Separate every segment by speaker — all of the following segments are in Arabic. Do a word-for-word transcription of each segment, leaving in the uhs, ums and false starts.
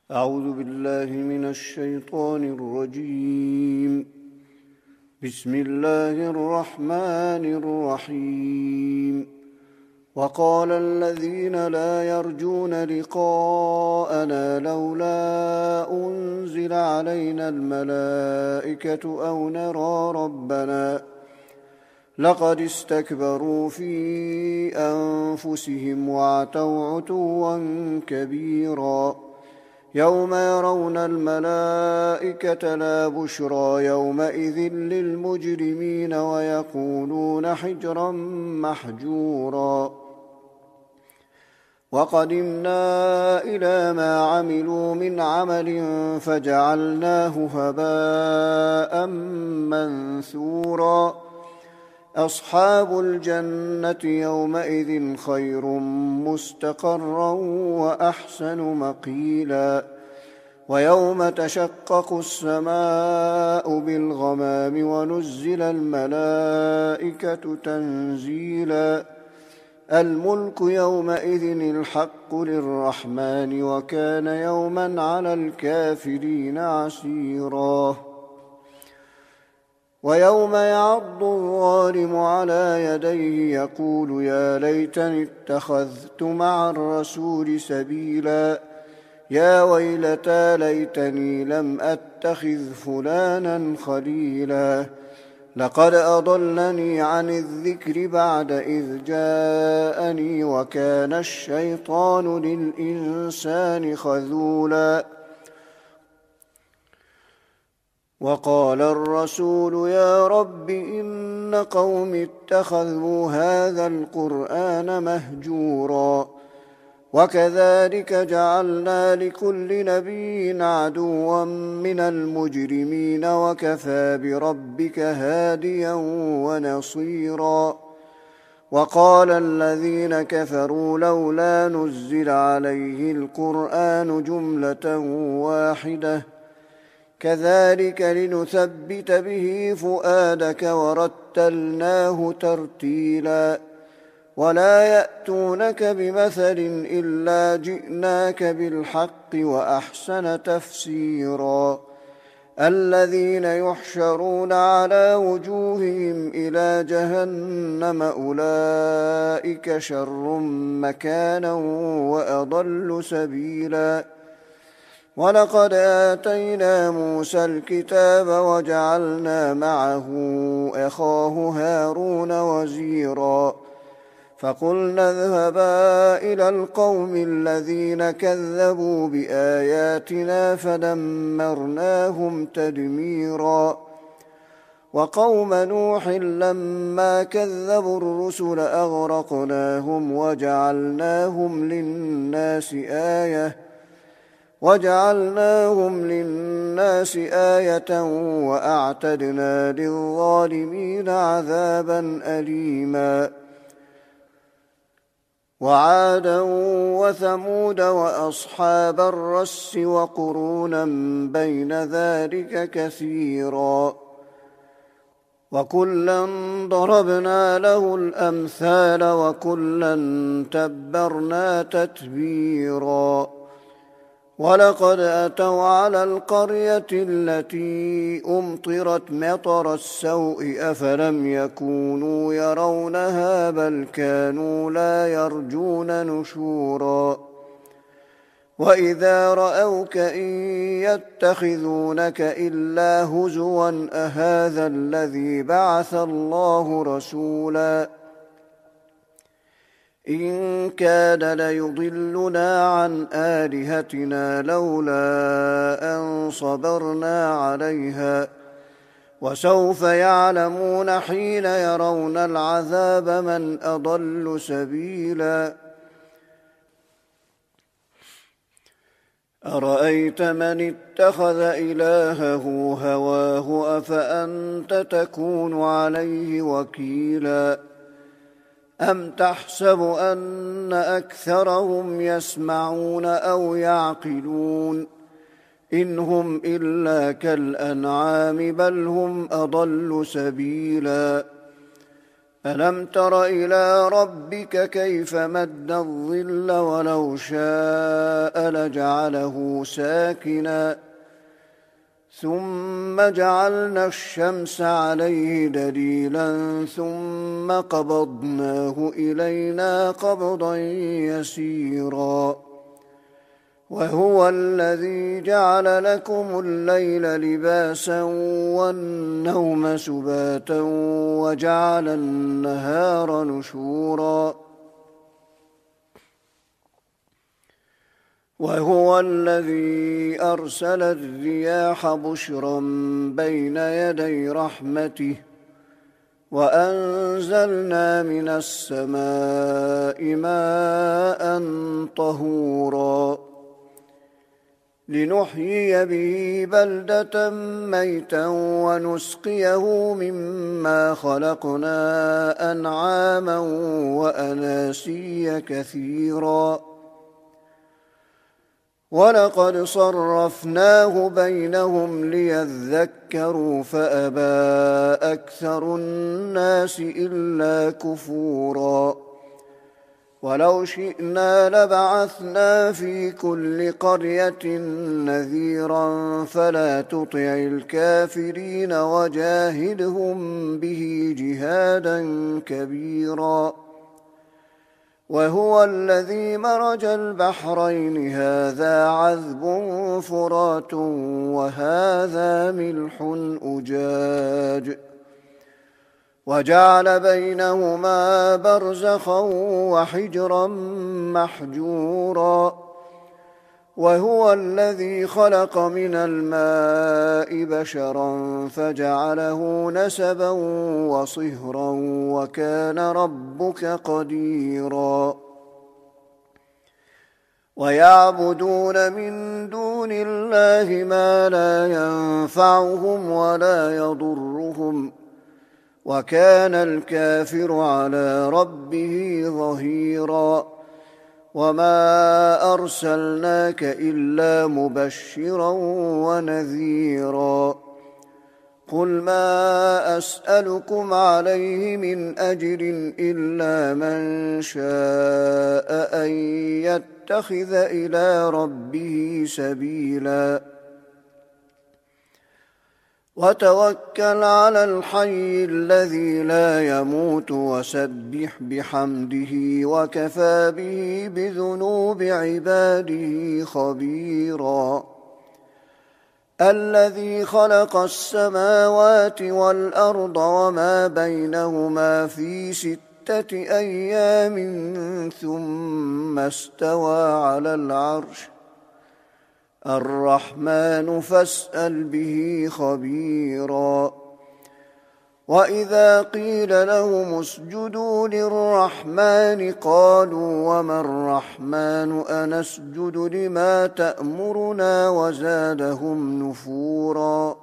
Speaker 1: أعوذ بالله من الشيطان الرجيم. بسم الله الرحمن الرحيم. وقال الذين لا يرجون لقاءنا لولا أنزل علينا الملائكة أو نرى ربنا لقد استكبروا في أنفسهم وعتوا عتوا كبيرا يوم يرون الملائكة لا بشرى يومئذ للمجرمين ويقولون حجرا محجورا. وقدمنا إلى ما عملوا من عمل فجعلناه هباء منثورا. أصحاب الجنة يومئذ خير مستقرا وأحسن مقيلا. ويوم تشقق السماء بالغمام ونزل الملائكة تنزيلا. الملك يومئذ الحق للرحمن وكان يوما على الكافرين عسيرا. ويوم يعض الظالم على يديه يقول يا ليتني اتخذت مع الرسول سبيلا. يا ويلتى ليتني لم أتخذ فلانا خليلا. لقد أضلني عن الذكر بعد إذ جاءني وكان الشيطان للإنسان خذولا. وقال الرسول يا رب إن قوم اتخذوا هذا القرآن مهجورا. وكذلك جعلنا لكل نبي عدوا من المجرمين وكفى بربك هاديا ونصيرا. وقال الذين كفروا لولا نزل عليه القرآن جملة واحدة كذلك لنثبت به فؤادك ورتلناه ترتيلا. ولا يأتونك بمثل إلا جئناك بالحق وأحسن تفسيرا. الذين يحشرون على وجوههم إلى جهنم أولئك شر مكانا وأضل سبيلا. ولقد آتينا موسى الكتاب وجعلنا معه أخاه هارون وزيرا. فقلنا اذهبا إلى القوم الذين كذبوا بآياتنا فدمرناهم تدميرا. وقوم نوح لما كذبوا الرسل أغرقناهم وجعلناهم للناس آية وجعلناهم للناس آية وأعتدنا للظالمين عذابا أليما. وعادا وثمود وأصحاب الرس وقرونا بين ذلك كثيرا. وكلا ضربنا له الأمثال وكلا تبرنا تتبيرا. ولقد أتوا على القرية التي أمطرت مطر السوء أفلم يكونوا يرونها بل كانوا لا يرجون نشورا. وإذا رأوك إن يتخذونك إلا هزوا أهذا الذي بعث الله رسولا. إن كاد ليضلنا عن آلهتنا لولا أن صبرنا عليها. وسوف يعلمون حين يرون العذاب من أضل سبيلا. أرأيت من اتخذ إلهه هواه أفأنت تكون عليه وكيلا. أم تحسب أن أكثرهم يسمعون أو يعقلون إن هم إلا كالأنعام بل هم أضل سبيلا. ألم تر إلى ربك كيف مد الظل ولو شاء لجعله ساكنا ثم جعلنا الشمس عليه دليلا ثم قبضناه إلينا قبضا يسيرا وهو الذي جعل لكم الليل لباسا والنوم سباتا وجعل النهار نشورا وهو الذي أرسل الرياح بشرا بين يدي رحمته وأنزلنا من السماء ماء طهورا لنحيي به بلدة ميتا ونسقيه مما خلقنا أنعاما وأناسيا كثيرا ولقد صرفناه بينهم ليذكروا فأبى أكثر الناس إلا كفورا ولو شئنا لبعثنا في كل قرية نذيرا فلا تطع الكافرين وجاهدهم به جهادا كبيرا وهو الذي مرج البحرين هذا عذب فرات وهذا ملح أجاج وجعل بينهما برزخا وحجرا محجورا وهو الذي خلق من الماء بشرا فجعله نسبا وصهرا وكان ربك قديرا ويعبدون من دون الله ما لا ينفعهم ولا يضرهم وكان الكافر على ربه ظهيرا وما أرسلناك إلا مبشرا ونذيرا قل ما أسألكم عليه من أجر إلا من شاء أن يتخذ إلى ربه سبيلا وتوكل على الحي الذي لا يموت وسبح بحمده وكفى به بذنوب عباده خبيرا الذي خلق السماوات والأرض وما بينهما في ستة أيام ثم استوى على العرش الرحمن فاسأل به خبيرا وإذا قيل لهم اسجدوا للرحمن قالوا وما الرحمن أنسجد لما تأمرنا وزادهم نفورا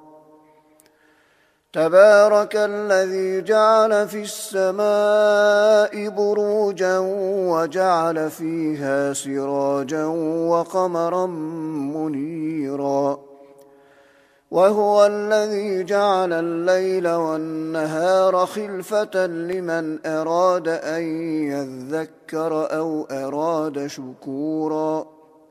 Speaker 1: تبارك الذي جعل في السماء بروجا وجعل فيها سراجا وقمرا منيرا وهو الذي جعل الليل والنهار خلفة لمن أراد أن يذكر أو أراد شكورا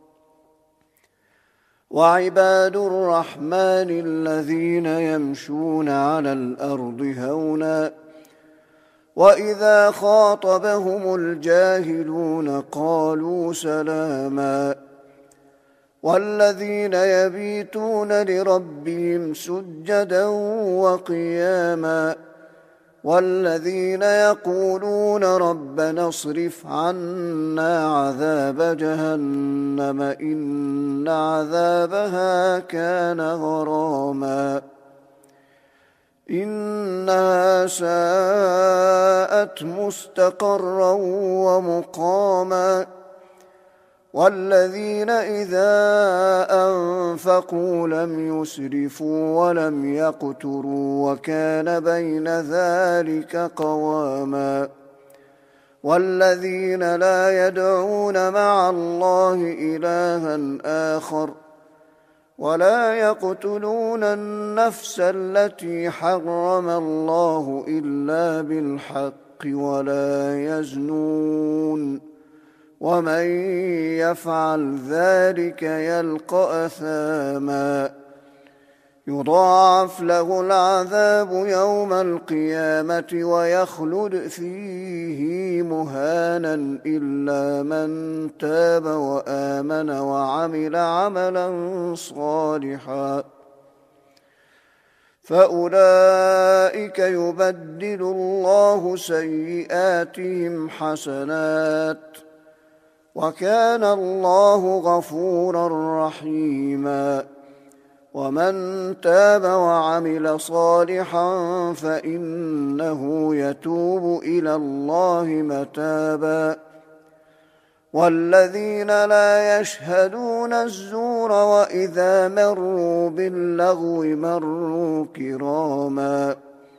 Speaker 1: وعباد الرحمن الذين يمشون على الأرض هونا وإذا خاطبهم الجاهلون قالوا سلاما والذين يبيتون لربهم سجدا وقياما والذين يقولون ربنا اصرف عنا عذاب جهنم إن عذابها كان غراما إنها ساءت مستقرا ومقاما والذين إذا أنفقوا لم يسرفوا ولم يقتروا وكان بين ذلك قواما والذين لا يدعون مع الله إلها آخر ولا يقتلون النفس التي حرم الله إلا بالحق ولا يزنون ومن يفعل ذلك يلقى أثاما يضاعف له العذاب يوم القيامة ويخلد فيه مهانا إلا من تاب وآمن وعمل عملا صالحا فأولئك يبدل الله سيئاتهم حسنات وكان الله غفورا رحيما ومن تاب وعمل صالحا فإنه يتوب إلى الله متابا والذين لا يشهدون الزور وإذا مروا باللغو مروا كراما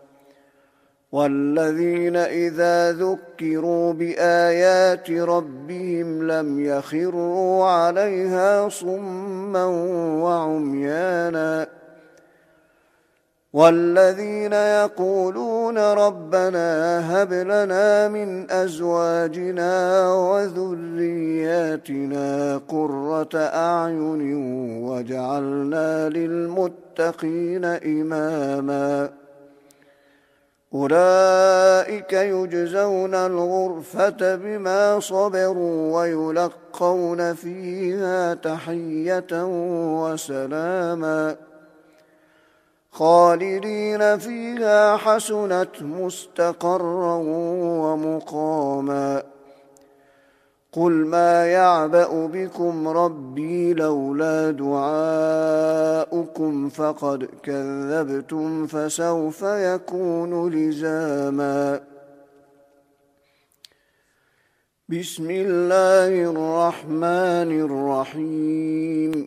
Speaker 1: والذين إذا ذكروا بآيات ربهم لم يخروا عليها صما وعميانا والذين يقولون ربنا هب لنا من أزواجنا وذرياتنا قرة أعين واجعلنا للمتقين إماما أولئك يجزون الغرفة بما صبروا ويلقون فيها تحية وسلاما خالدين فيها حسنت مستقرا ومقاما قل ما يعبأ بكم ربي لولا دعاؤكم فقد كذبتم فسوف يكون لزاما بسم الله الرحمن الرحيم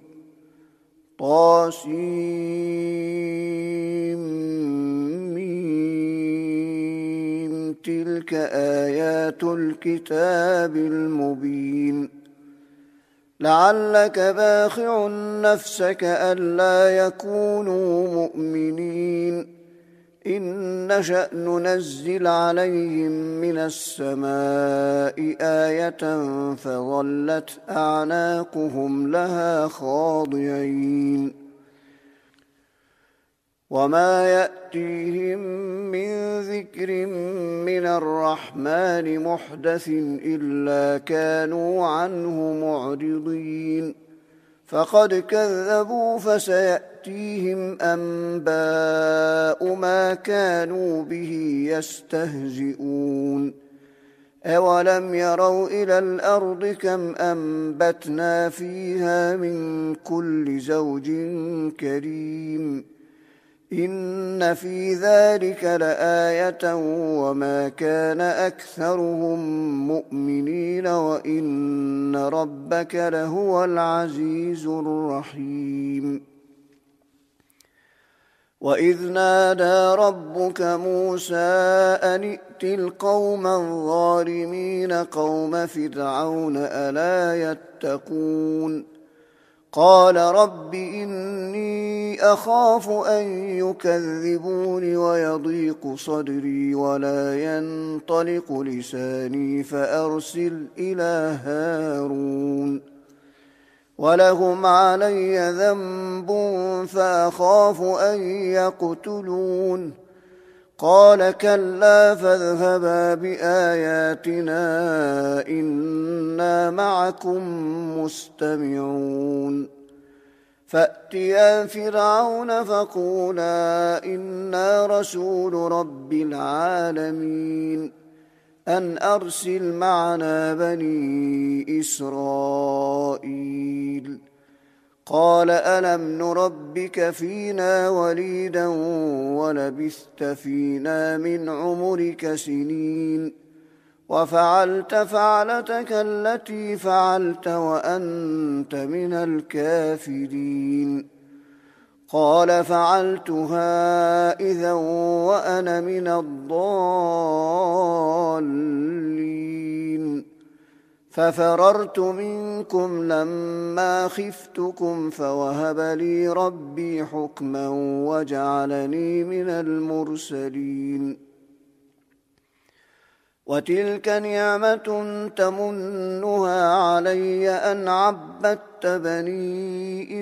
Speaker 1: طاسيم تلك آيات الكتاب المبين لعلك باخع نفسك ألا يكونوا مؤمنين إن نشأ ننزل عليهم من السماء آية فظلت أعناقهم لها خاضعين وما يأتيهم من ذكر من الرحمن محدث إلا كانوا عنه معرضين فقد كذبوا فسيأتيهم أنباء ما كانوا به يستهزئون أولم يروا إلى الأرض كم أنبتنا فيها من كل زوج كريم إن في ذلك لآية وما كان أكثرهم مؤمنين وإن ربك لهو العزيز الرحيم وإذ نادى ربك موسى أن ائت القوم الظالمين قوم فرعون ألا يتقون قال رب إني أخاف أن يكذبون ويضيق صدري ولا ينطلق لساني فأرسل إلى هارون ولهم علي ذنب فأخاف أن يقتلون قال كلا فاذهبا بآياتنا إنا معكم مستمعون فأتيا فرعون فقولا إنا رسول رب العالمين أن أرسل معنا بني إسرائيل قال ألم نربك فينا وليدا ولبثت فينا من عمرك سنين وفعلت فعلتك التي فعلت وأنت من الكافرين قال فعلتها إذا وأنا من الضالين ففررت منكم لما خفتكم فوهب لي ربي حكما وجعلني من المرسلين وتلك نعمة تمنها علي أن عبدت بني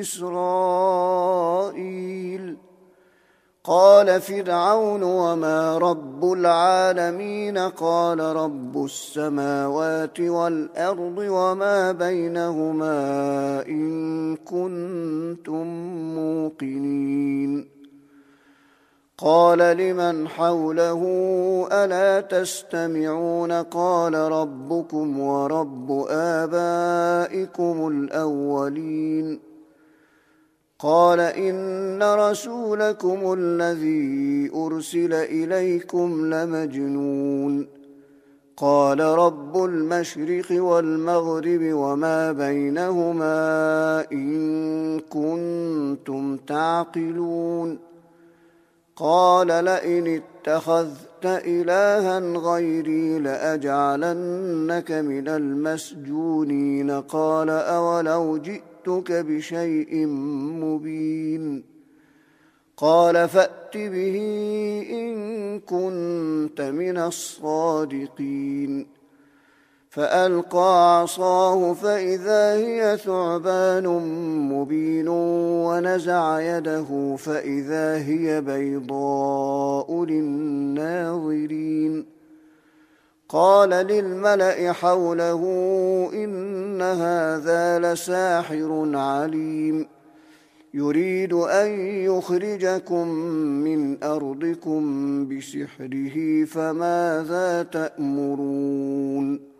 Speaker 1: إسرائيل. قال فرعون وما رب العالمين؟ قال رب السماوات والأرض وما بينهما إن كنتم موقنين. قال لمن حوله ألا تستمعون؟ قال ربكم ورب آبائكم الأولين. قال إن رسولكم الذي أرسل إليكم لمجنون. قال رب المشرق والمغرب وما بينهما إن كنتم تعقلون. قال لئن اتخذت إلها غيري لأجعلنك من المسجونين. قال أولو جئتك بشيء مبين؟ قال فأت به إن كنت من الصادقين. فألقى عصاه فإذا هي ثعبان مبين ونزع يده فإذا هي بيضاء للناظرين. قال للملأ حوله إن هذا لساحر عليم يريد أن يخرجكم من أرضكم بسحره فماذا تأمرون؟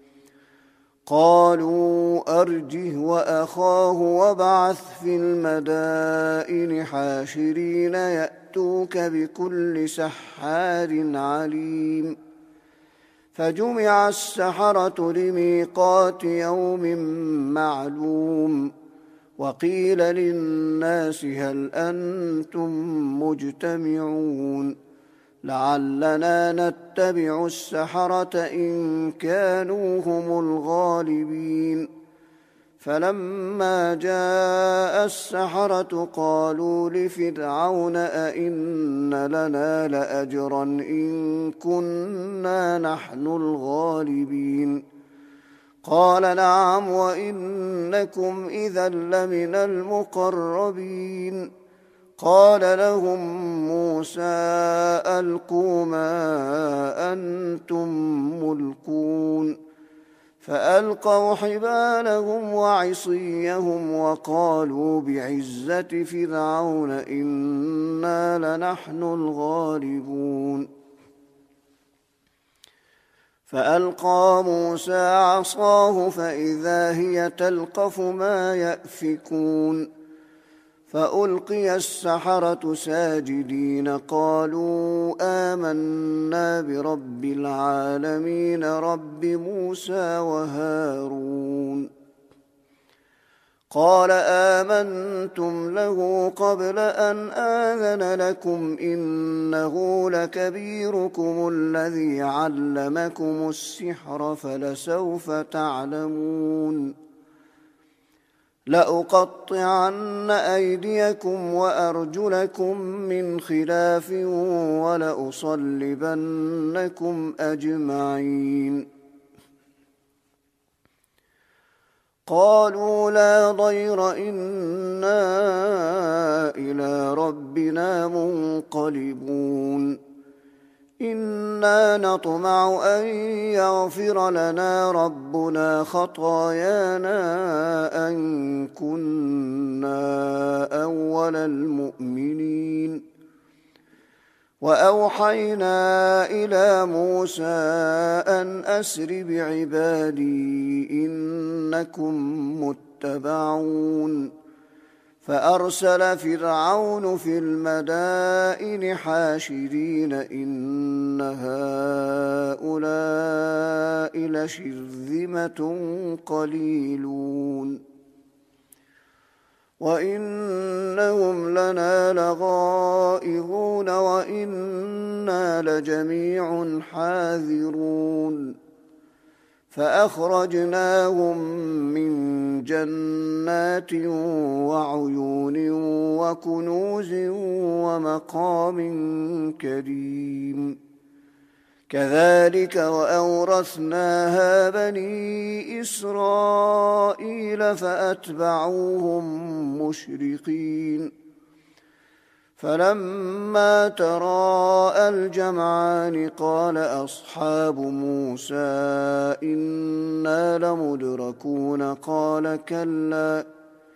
Speaker 1: قالوا أرجه وأخاه وابعث في المدائن حاشرين يأتوك بكل سحار عليم. فجمع السحرة لميقات يوم معلوم. وقيل للناس هل أنتم مجتمعون؟ لعلنا نتبع السحرة إن كانوا هم الغالبين. فلما جاء السحرة قالوا لفرعون أئن لنا لأجرا إن كنا نحن الغالبين؟ قال نعم وإنكم إذا لمن المقربين. قال لهم موسى ألقوا ما أنتم ملقون. فألقوا حبالهم وعصيهم وقالوا بعزة فرعون إنا لنحن الغالبون. فألقى موسى عصاه فإذا هي تلقف ما يأفكون. فألقي السحرة ساجدين قالوا آمنا برب العالمين رب موسى وهارون. قال آمنتم له قبل أن آذن لكم إنه لكبيركم الذي علمكم السحر فلسوف تعلمون. لأقطعن أيديكم وأرجلكم من خلاف ولأصلبنكم أجمعين. قالوا لا ضير إنا إلى ربنا منقلبون. إنا نطمع أن يغفر لنا ربنا خطايانا أن كنا أول المؤمنين. وأوحينا إلى موسى أن أسر بعبادي إنكم متبعون. فأرسل فرعون في المدائن حاشرين إن هؤلاء لشرذمة قليلون وإنهم لنا لغائظون وإنا لجميع حاذرون. فأخرجناهم من جنات وعيون وكنوز ومقام كريم. كذلك وأورثناها بني إسرائيل فأتبعوهم مشرقين فلما تراءى الجمعان قال أصحاب موسى إنا لمدركون قال كلا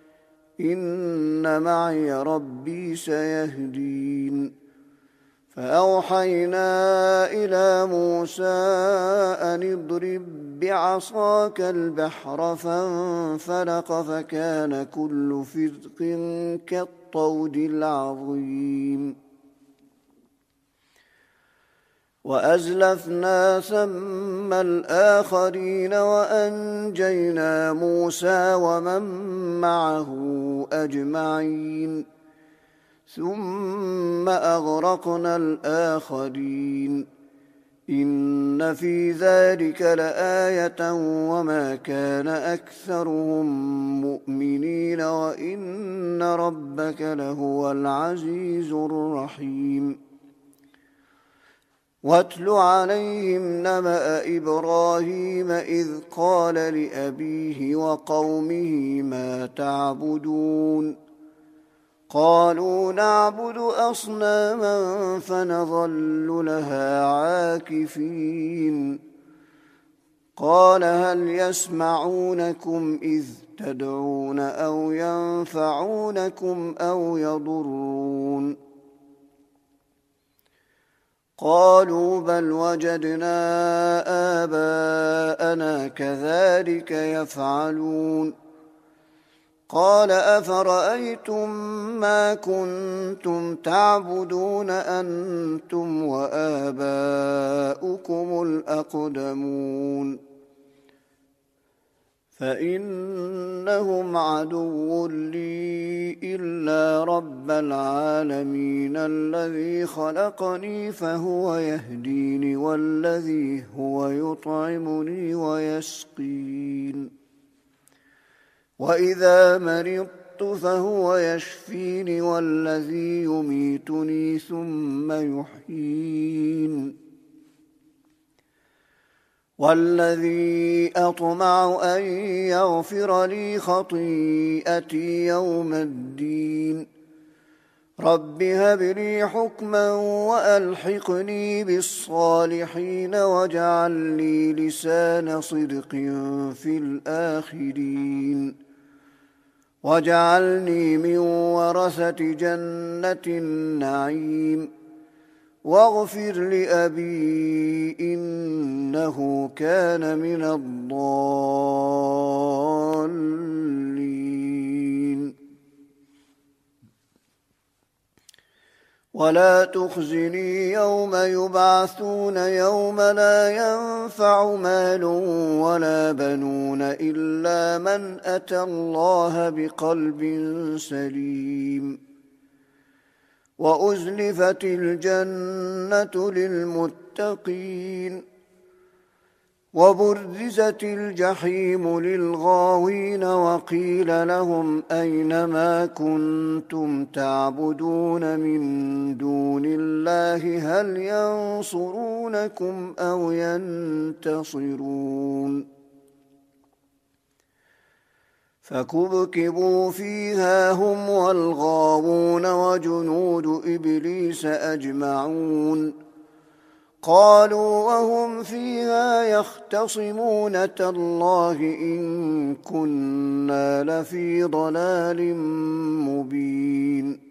Speaker 1: إن معي ربي سيهدين فأوحينا إلى موسى أن اضرب بعصاك البحر فانفلق فكان كل فرق كالطود العظيم وأزلفنا ثم الآخرين وأنجينا موسى ومن معه أجمعين ثم أغرقنا الآخرين إن في ذلك لآية وما كان أكثرهم مؤمنين وإن ربك لهو العزيز الرحيم واتل عليهم نبأ إبراهيم إذ قال لأبيه وقومه ما تعبدون قالوا نعبد أصناما فنظل لها عاكفين قال هل يسمعونكم إذ تدعون أو ينفعونكم أو يضرون قالوا بل وجدنا آباءنا كذلك يفعلون قال أفرأيتم ما كنتم تعبدون أنتم وآباؤكم الأقدمون فإنهم عدو لي إلا رب العالمين الذي خلقني فهو يهديني والذي هو يطعمني ويسقين وإذا مرضت فهو يشفيني والذي يميتني ثم يحيين والذي أطمع أن يغفر لي خطيئتي يوم الدين رب هب لي حكما وألحقني بالصالحين واجعل لي لسان صدق في الآخرين واجعلني من ورثة جنة النعيم واغفر لأبي إنه كان من الضالين ولا تخزني يوم يبعثون يوم لا ينفع مال ولا بنون إلا من أتى الله بقلب سليم وأزلفت الجنة للمتقين وبرزت الجحيم للغاوين وقيل لهم أين ما كنتم تعبدون من دون الله هل ينصرونكم أو ينتصرون فكبكبوا فيها هم والغاوون وجنود إبليس أجمعون قالوا وهم فيها يختصمون تالله إن كنا لفي ضلال مبين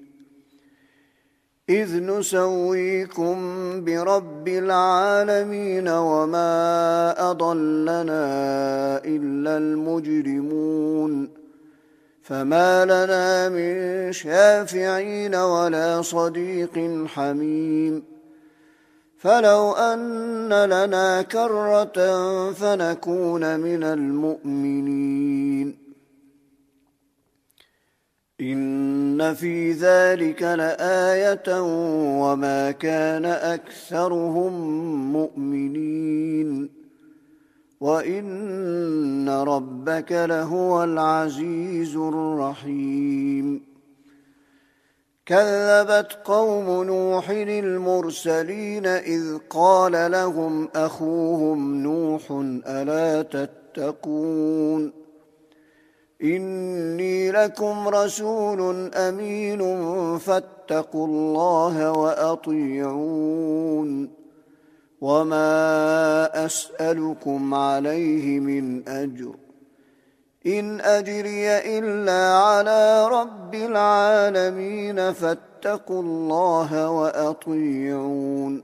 Speaker 1: إذ نسويكم برب العالمين وما أضلنا إلا المجرمون فما لنا من شافعين ولا صديق حميم فلو أن لنا كرة فنكون من المؤمنين إن في ذلك لآية وما كان أكثرهم مؤمنين وإن ربك لهو العزيز الرحيم كذبت قوم نوح المرسلين إذ قال لهم أخوهم نوح ألا تتقون إني لكم رسول أمين فاتقوا الله وأطيعون وما أسألكم عليه من أجر إن أجري إلا على رب العالمين فاتقوا الله وأطيعون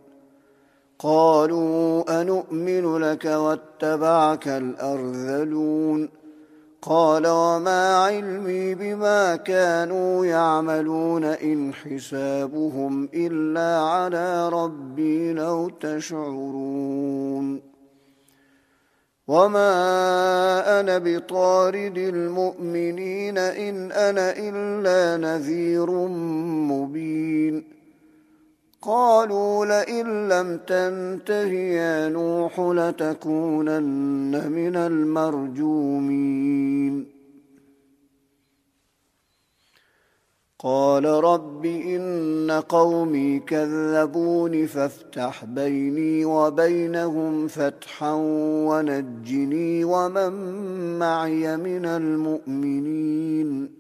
Speaker 1: قالوا أنؤمن لك واتبعك الأرذلون قال وما علمي بما كانوا يعملون إن حسابهم إلا على ربي لو تشعرون وما أنا بطارد المؤمنين إن أنا إلا نذير مبين قالوا لئن لم تنته يا نوح لتكونن من المرجومين قال رب إن قومي كذبون فافتح بيني وبينهم فتحا ونجني ومن معي من المؤمنين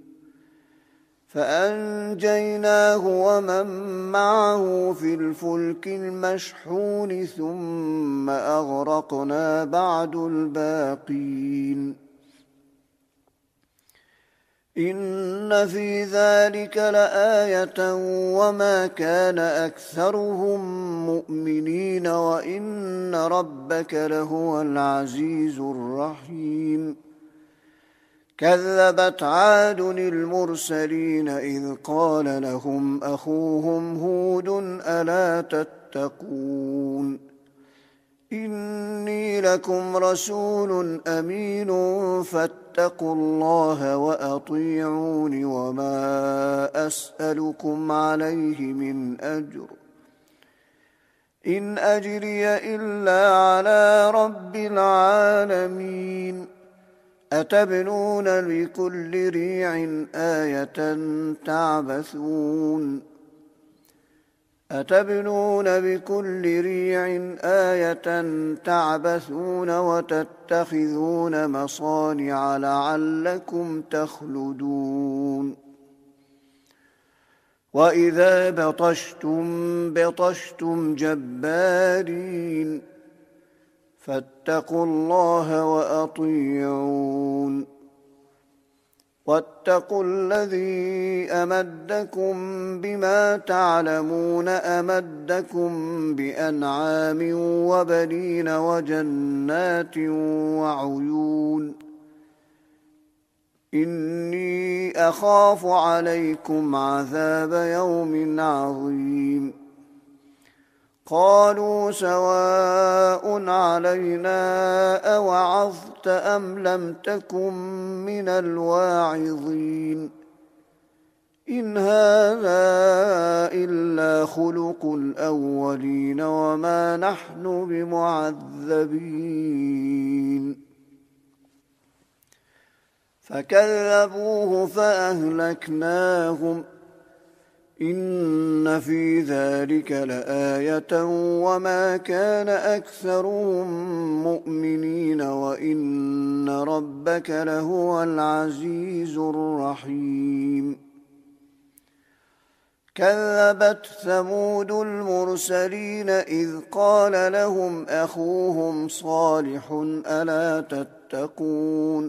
Speaker 1: فأنجيناه ومن معه في الفلك المشحون ثم أغرقنا بعد الباقين إن في ذلك لآية وما كان أكثرهم مؤمنين وإن ربك لهو العزيز الرحيم كذبت عاد المرسلين إذ قال لهم أخوهم هود ألا تتقون إني لكم رسول أمين فاتقوا الله وأطيعون وما أسألكم عليه من أجر إن أجري إلا على رب العالمين أتبنون بكل ريع آية تعبثون أتبنون بكل ريع آية تعبثون وتتخذون مصانع لعلكم تخلدون وإذا بطشتم بطشتم جبارين فاتقوا الله وأطيعون واتقوا الذي أمدكم بما تعلمون أمدكم بأنعام وبنين وجنات وعيون إني أخاف عليكم عذاب يوم عظيم قالوا سواء علينا أوعظت أم لم تكن من الواعظين إن هذا إلا خلق الأولين وما نحن بمعذبين فكذبوه فأهلكناهم إن في ذلك لآية وما كان أكثرهم مؤمنين وإن ربك لهو العزيز الرحيم كذبت ثمود المرسلين إذ قال لهم أخوهم صالح ألا تتقون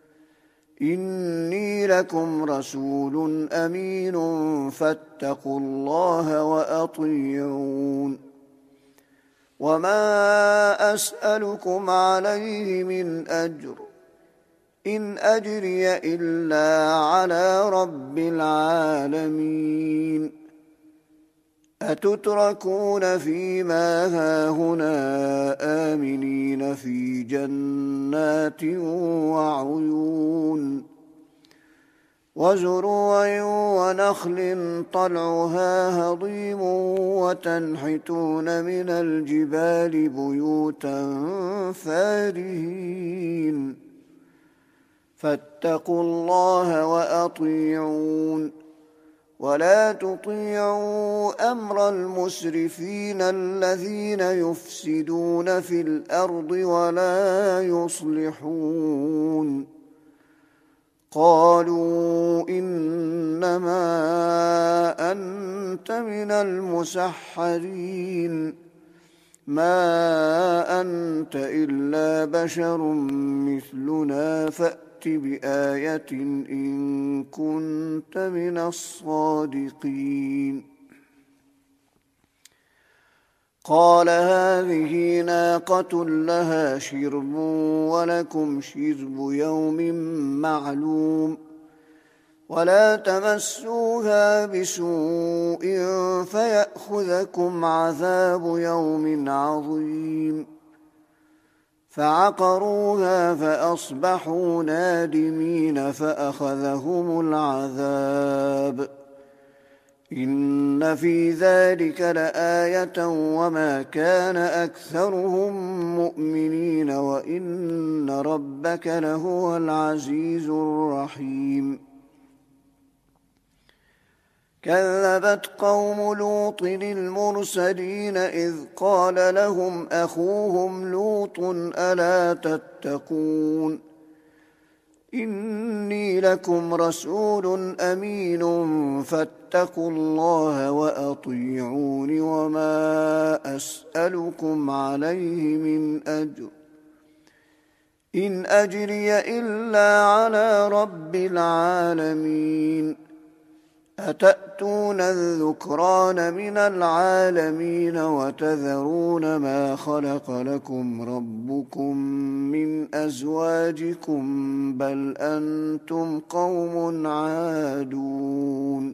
Speaker 1: إني لكم رسول أمين فاتقوا الله وأطيعون وما أسألكم عليه من أجر إن أجري إلا على رب العالمين أتتركون فيما هاهنا آمنين في جنات وعيون وزروع ونخل طلعها هضيم وتنحتون من الجبال بيوتا فارهين فاتقوا الله وأطيعون ولا تطيعوا أمر المسرفين الذين يفسدون في الأرض ولا يصلحون قالوا إنما أنت من المسحرين ما أنت إلا بشر مثلنا فأت بآية إن كنت من الصادقين قال هذه ناقة لها شرب ولكم شرب يوم معلوم ولا تمسوها بسوء فيأخذكم عذاب يوم عظيم فعقروها فأصبحوا نادمين فأخذهم العذاب إن في ذلك لآية وما كان أكثرهم مؤمنين وإن ربك لهو العزيز الرحيم كذبت قوم لوط المرسلين إذ قال لهم أخوهم لوط ألا تتقون إني لكم رسول أمين فاتقوا الله وأطيعون وما أسألكم عليه من أجر إن أجري إلا على رب العالمين أتأتون الذكران من العالمين وتذرون ما خلق لكم ربكم من أزواجكم بل أنتم قوم عادون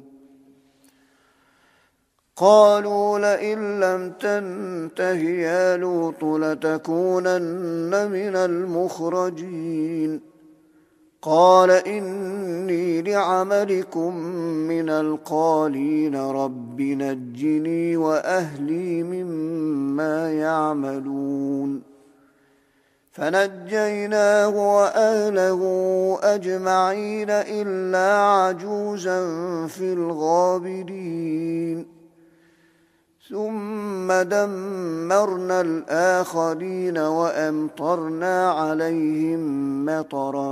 Speaker 1: قالوا لئن لم تنته يا لوط لتكونن من المخرجين قال إني لعملكم من القالين رب نجني وأهلي مما يعملون فنجيناه وأهله أجمعين إلا عجوزا في الغابرين ثم دمرنا الآخرين وأمطرنا عليهم مطرا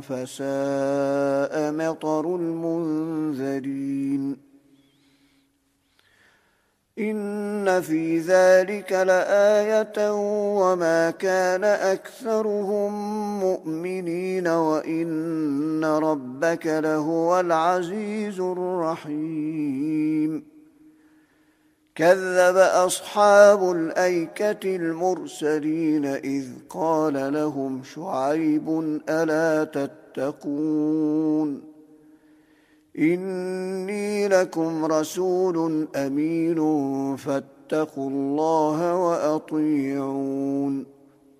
Speaker 1: فساء مطر المنذرين إن في ذلك لآية وما كان أكثرهم مؤمنين وإن ربك لهو العزيز الرحيم كذب أصحاب الأيكة المرسلين إذ قال لهم شعيب ألا تتقون إني لكم رسول أمين فاتقوا الله وأطيعون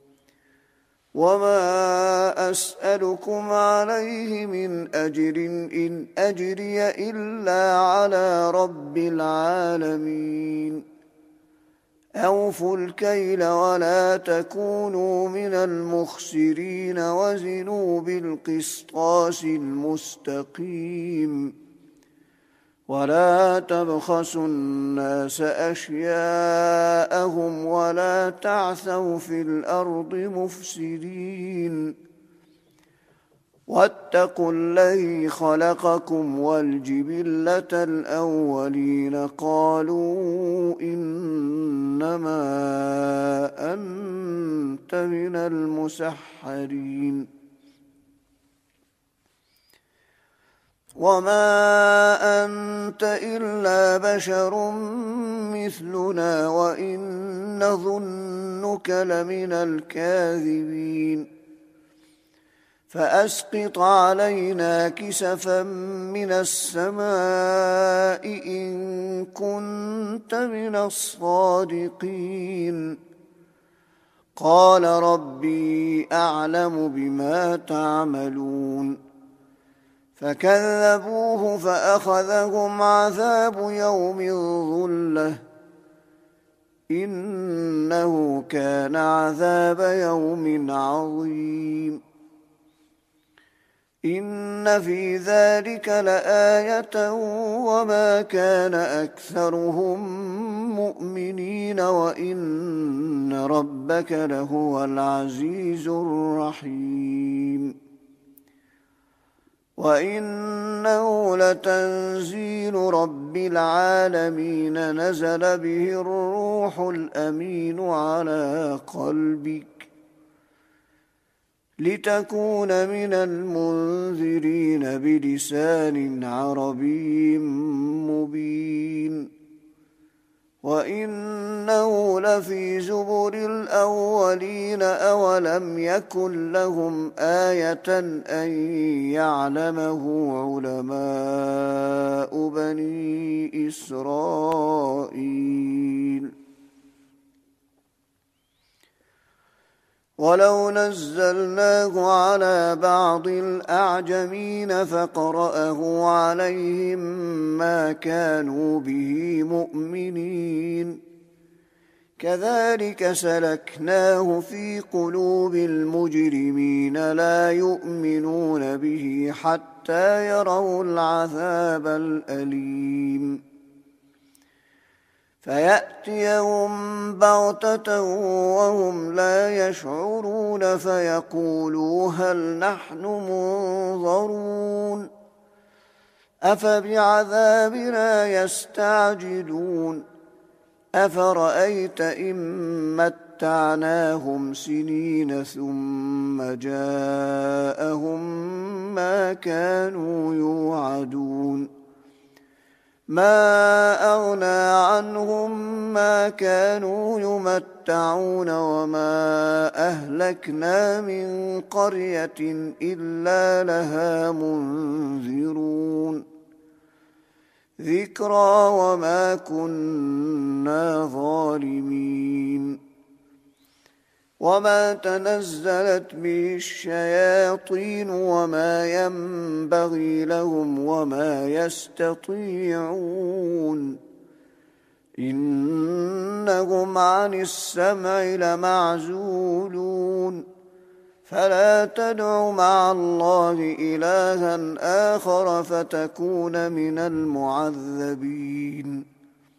Speaker 1: وما أسألكم عليه من أجر إن أجري إلا على رب العالمين أوفوا الكيل ولا تكونوا من المخسرين وزنوا بالقسطاس المستقيم ولا تبخسوا الناس أشياءهم ولا تعثوا في الأرض مفسدين واتقوا الذي خلقكم والجبلة الأولين قالوا إنما أنت من المسحرين وما أنت إلا بشر مثلنا وإن نظنك لمن الكاذبين فأسقط علينا كسفا من السماء إن كنت من الصادقين قال ربي أعلم بما تعملون فكذبوه فأخذهم عذاب يوم الظلة إنه كان عذاب يوم عظيم إن في ذلك لآية وما كان أكثرهم مؤمنين وإن ربك لهو العزيز الرحيم وإنه لتنزيل رب العالمين نزل به الروح الأمين على قلبك لتكون من المنذرين بلسان عربي مبين وإنه لفي زبر الأولين أولم يكن لهم آية أن يعلمه علماء بني إسرائيل ولو نزلناه على بعض الأعجمين فقرأه عليهم ما كانوا به مؤمنين كذلك سلكناه في قلوب المجرمين لا يؤمنون به حتى يروا العذاب الأليم فيأتيهم بغتة وهم لا يشعرون فيقولوا هل نحن منظرون أفبعذابنا يستعجلون أفرأيت إن متعناهم سنين ثم جاءهم ما كانوا يوعدون ما أغنى عنهم ما كانوا يمتعون وما أهلكنا من قرية إلا لها منذرون ذكرى وما كنا ظالمين وما تنزلت به الشياطين وما ينبغي لهم وما يستطيعون إنهم عن السمع لمعزولون فلا تدع مع الله إلها آخر فتكون من المعذبين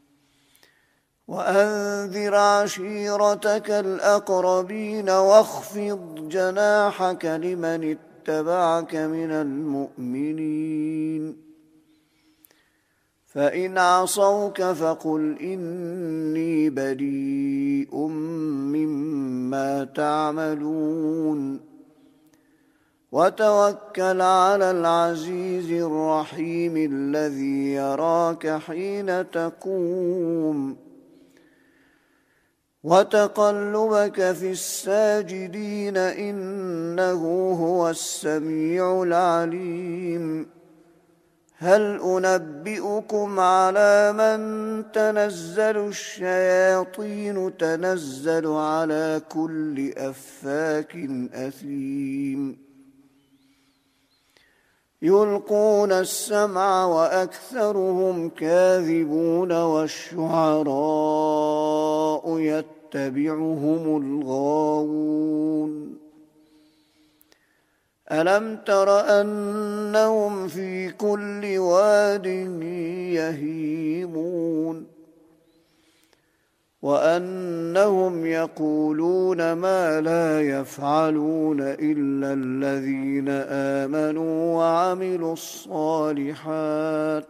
Speaker 1: وأنذر عشيرتك الأقربين واخفض جناحك لمن اتبعك من المؤمنين فإن عصوك فقل إني بريء مما تعملون وتوكل على العزيز الرحيم الذي يراك حين تقوم وتقلبك في الساجدين إنه هو السميع العليم هل أنبئكم على من تنزل الشياطين تنزل على كل أفاك أثيم يلقون السمع وأكثرهم كاذبون والشعراء يتبعهم الغاوون ألم تر أنهم في كل واد يهيمون وأنهم يقولون ما لا يفعلون إلا الذين آمنوا وعملوا الصالحات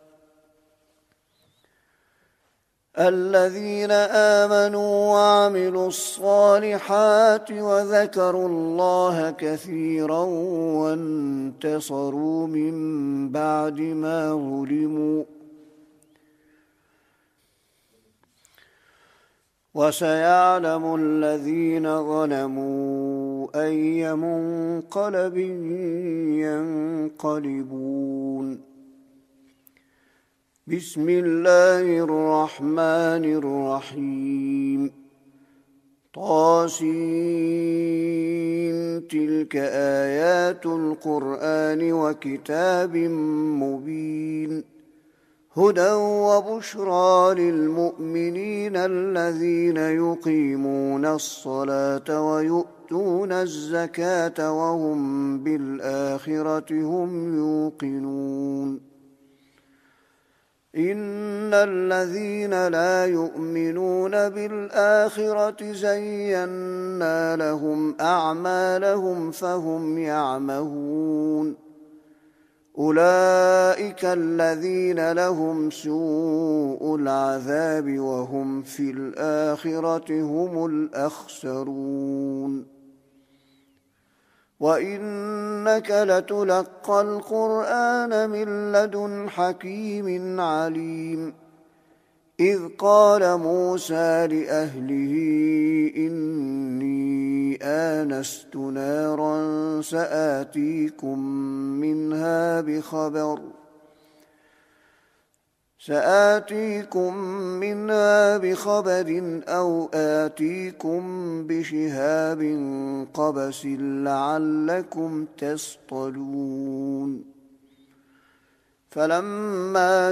Speaker 1: الذين آمنوا وعملوا الصالحات وذكروا الله كثيرا وانتصروا من بعد ما ظلموا وسيعلم الذين ظلموا أي منقلب ينقلبون بسم الله الرحمن الرحيم طاسين تلك آيات القرآن وكتاب مبين هدى وبشرى للمؤمنين الذين يقيمون الصلاة ويؤتون الزكاة وهم بالآخرة هم يوقنون إن الذين لا يؤمنون بالآخرة زينا لهم أعمالهم فهم يعمهون أولئك الذين لهم سوء العذاب وهم في الآخرة هم الأخسرون وإنك لتلقى القرآن من لدن حكيم عليم إذ قال موسى لأهله إني آنست نارا سآتيكم منها بخبر سآتيكم منها بخبر أو آتيكم بشهاب قبس لعلكم تصطلون فلما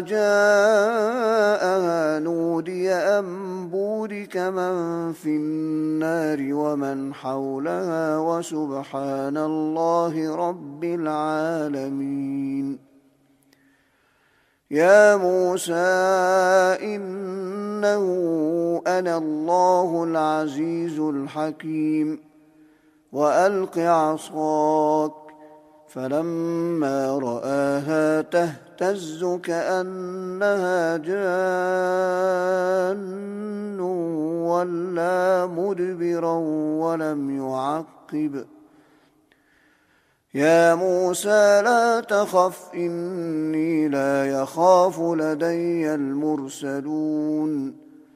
Speaker 1: جاءها نودي أن بورك من في النار ومن حولها وسبحان الله رب العالمين يا موسى إنه أنا الله العزيز الحكيم وألق عصاك فلما رآها تهتز كأنها جان ولا مدبرا ولم يعقب يا موسى لا تخف إني لا يخاف لدي المرسلون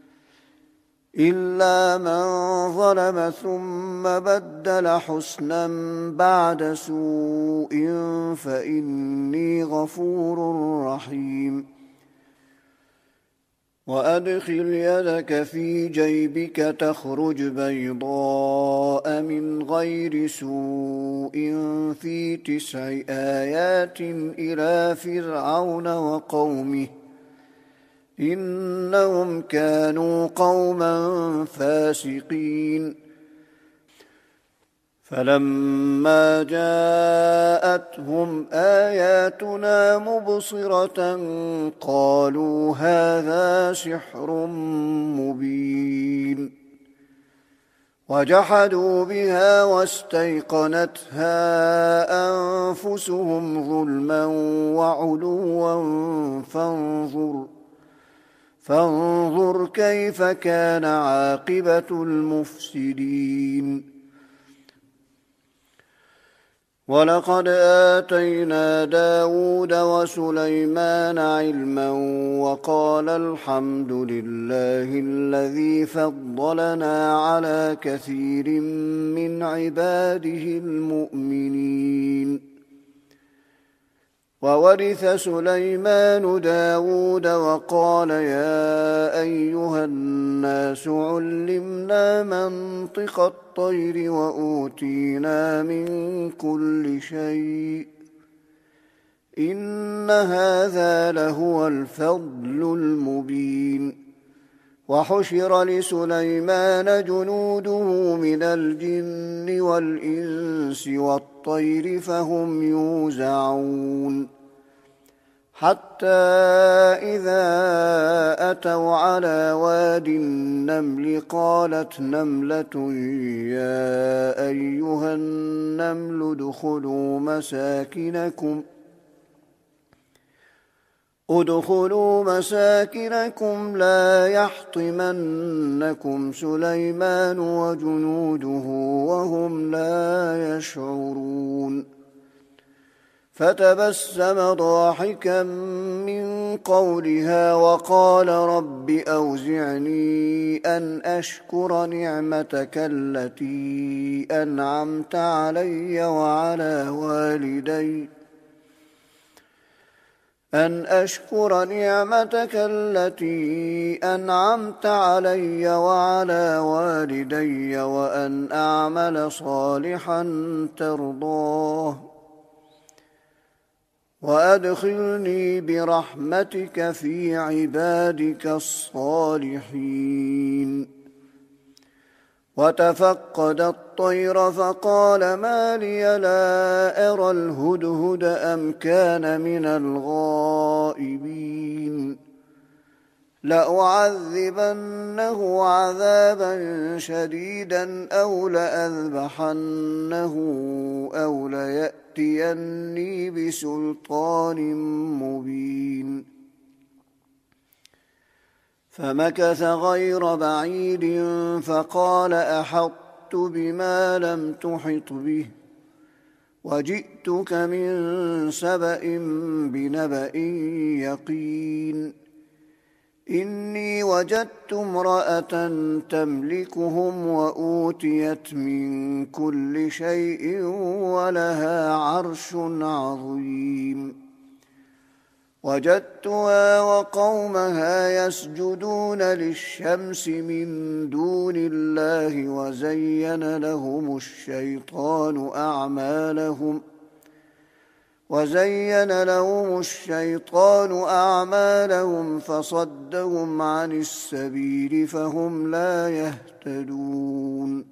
Speaker 1: إلا من ظلم ثم بدل حسنا بعد سوء فإني غفور رحيم وأدخل يدك في جيبك تخرج بيضاء من غير سوء في تسع آيات إلى فرعون وقومه إنهم كانوا قوما فاسقين فلما جاءتهم آياتنا مبصرة قالوا هذا سحر مبين وجحدوا بها واستيقنتها أنفسهم ظلما وعلوا فانظر فانظر كيف كان عاقبة المفسدين ولقد آتينا داود وسليمان علما وقال الحمد لله الذي فضلنا على كثير من عباده المؤمنين وورث سليمان داود وقال يا أيها الناس علمنا منطق الطير وأوتينا من كل شيء إن هذا لهو الفضل المبين وحشر لسليمان جنوده من الجن والإنس والطير فهم يوزعون حتى إذا أتوا على واد النمل قالت نملة يا أيها النمل ادخلوا مساكنكم ادخلوا مساكنكم لا يحطمنكم سليمان وجنوده وهم لا يشعرون فتبسم ضاحكا من قولها وقال رب أوزعني أن أشكر نعمتك التي أنعمت علي وعلى والدي أن أشكر نعمتك التي أنعمت علي وعلى والدي وأن أعمل صالحا ترضاه وأدخلني برحمتك في عبادك الصالحين. وتفقد الطير فقال ما لي لا أرى الهدهد أم كان من الغائبين لأعذبنه عذابا شديدا أو لأذبحنه أو ليأتيني بسلطان مبين. فمكث غير بعيد فقال أحطت بما لم تحط به وجئتك من سبأ بنبأ يقين إني وجدت امرأة تملكهم وأوتيت من كل شيء ولها عرش عظيم وجدتها وقومها يسجدون للشمس من دون الله وزين لهم الشيطان أعمالهم وزين لهم الشيطان أعمالهم فصدهم عن السبيل فهم لا يهتدون.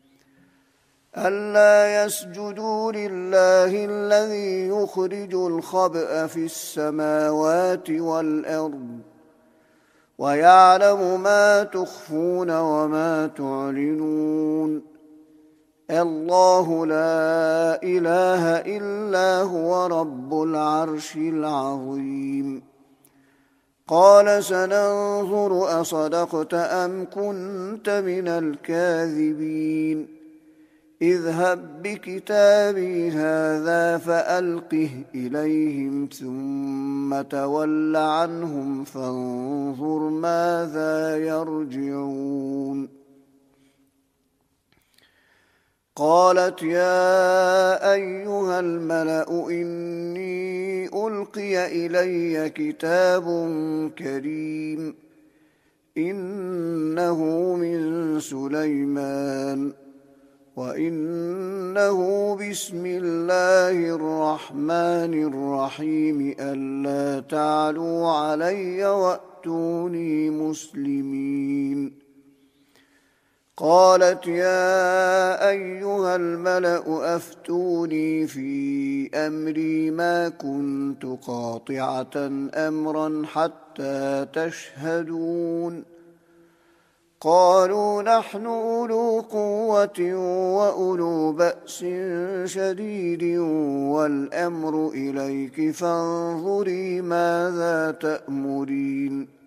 Speaker 1: ألا يسجدوا لله الذي يخرج الخبأ في السماوات والأرض ويعلم ما تخفون وما تعلنون. الله لا إله إلا هو رب العرش العظيم. قال سننظر أصدقت أم كنت من الكاذبين اذهب بكتابي هذا فألقه إليهم ثم تول عنهم فانظر ماذا يرجعون. قالت يا أيها الملأ إني ألقي إلي كتاب كريم إنه من سليمان وإنه بسم الله الرحمن الرحيم ألا تعلوا علي وأتوني مسلمين. قالت يا أيها الملأ أفتوني في أمري ما كنت قاطعة أمرا حتى تشهدون. قالوا نحن أولو قوة وأولو بأس شديد والأمر إليك فانظري ماذا تأمرين.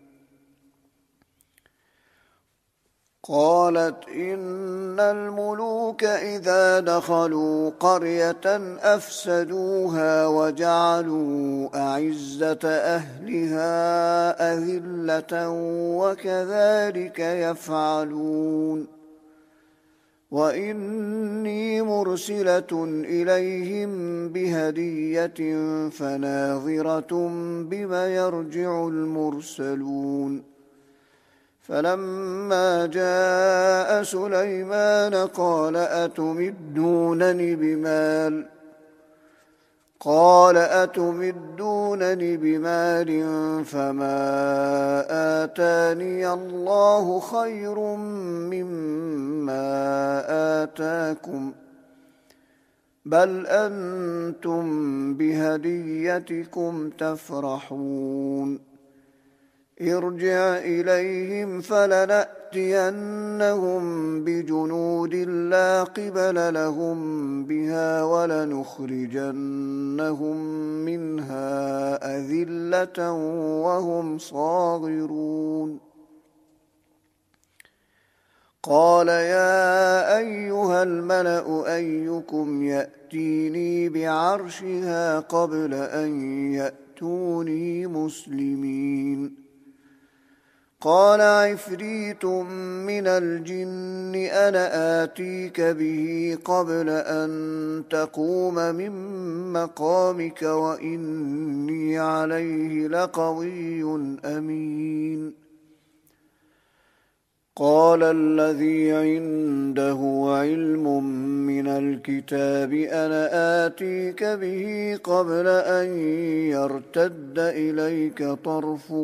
Speaker 1: قالت إن الملوك إذا دخلوا قرية أفسدوها وجعلوا أعزة أهلها أذلة وكذلك يفعلون. وإني مرسلة إليهم بهدية فناظرة بما يرجع المرسلون. فلما جاء سليمان قال أتمدونني بمال قال أتمدونني بمال فما آتاني الله خير مما آتاكم بل أنتم بهديتكم تفرحون. ارجع إليهم فلنأتينهم بجنود لا قبل لهم بها ولنخرجنهم منها أذلة وهم صاغرون. قال يا أيها الملأ أيكم يأتيني بعرشها قبل أن يأتوني مسلمين. قال عفريت من الجن أنا آتيك به قبل أن تقوم من مقامك وإني عليه لقوي أمين. قال الذي عنده علم من الكتاب أنا آتيك به قبل أن يرتد إليك طرفك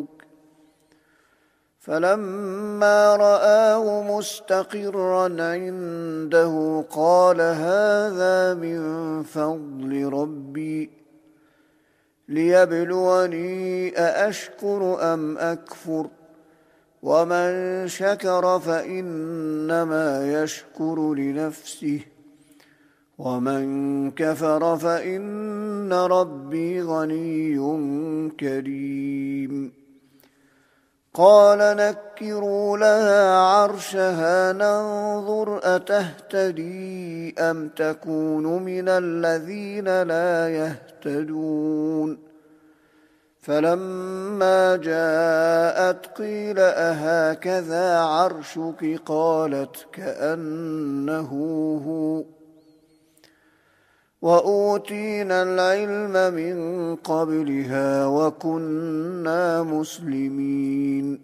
Speaker 1: فلما رآه مستقرا عنده قال هذا من فضل ربي ليبلوني أأشكر أم أكفر ومن شكر فإنما يشكر لنفسه ومن كفر فإن ربي غني كريم قال نكروا لها عرشها ننظر أتهتدي أم تكون من الذين لا يهتدون فلما جاءت قيل أهكذا عرشك قالت كأنه هو وأوتينا العلم من قبلها وكنا مسلمين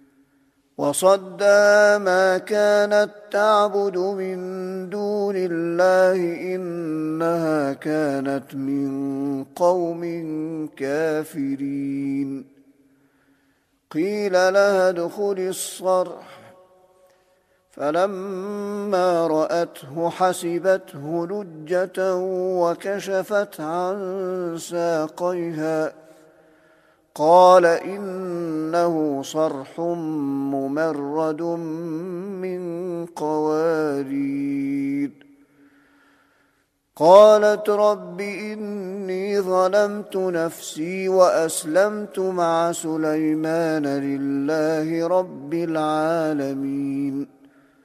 Speaker 1: وصدها ما كانت تعبد من دون الله إنها كانت من قوم كافرين قيل لها ادخل الصرح فلما رأته حسبته لجة وكشفت عن ساقيها قال إنه صرح ممرد من قوارير قالت رب إني ظلمت نفسي وأسلمت مع سليمان لله رب العالمين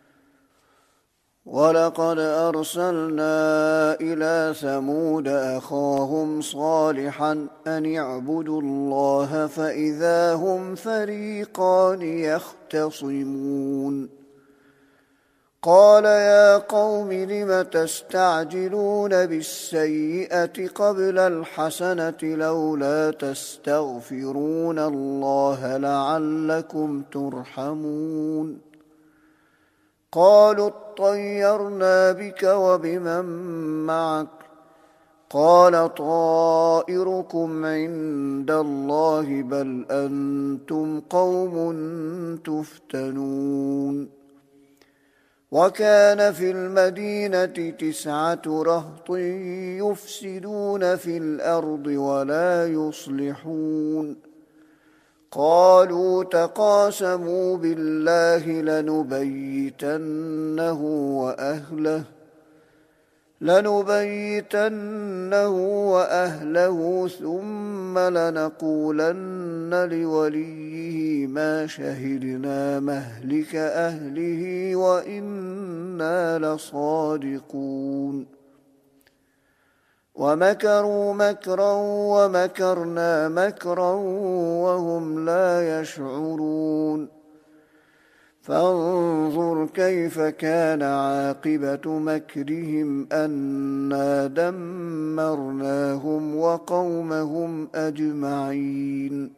Speaker 1: ولقد أرسلنا إلى ثمود أخاهم صالحا أن اعبدوا الله فإذا هم فريقان يختصمون قال يا قوم لم تستعجلون بالسيئة قبل الحسنة لولا تستغفرون الله لعلكم ترحمون قالوا اطيرنا بك وبمن معك قال طائركم عند الله بل أنتم قوم تفتنون وكان في المدينة تسعة رهط يفسدون في الأرض ولا يصلحون قالوا تقاسموا بالله لنبيتنه وأهله لنبيتنه وأهله ثم لنقولن لوليه ما شهدنا مهلك أهله وإنا لصادقون ومكروا مكرا ومكرنا مكرا وهم لا يشعرون فانظر كيف كان عاقبة مكرهم أنا دمرناهم وقومهم أجمعين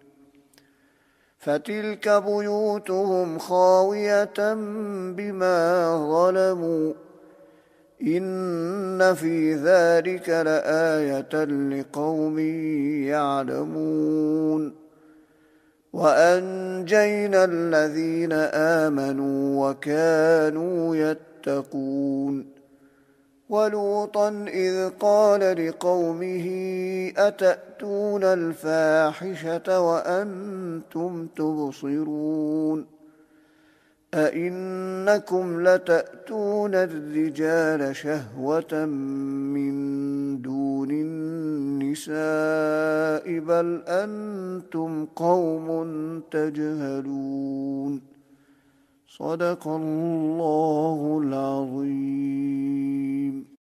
Speaker 1: فتلك بيوتهم خاوية بما ظلموا إن في ذلك لآية لقوم يعلمون وأنجينا الذين آمنوا وكانوا يتقون ولوطا إذ قال لقومه أتأتون الفاحشة وأنتم تبصرون أئنكم لتأتون الرجال شهوة من دون النساء بل أنتم قوم تجهلون صدق الله العظيم.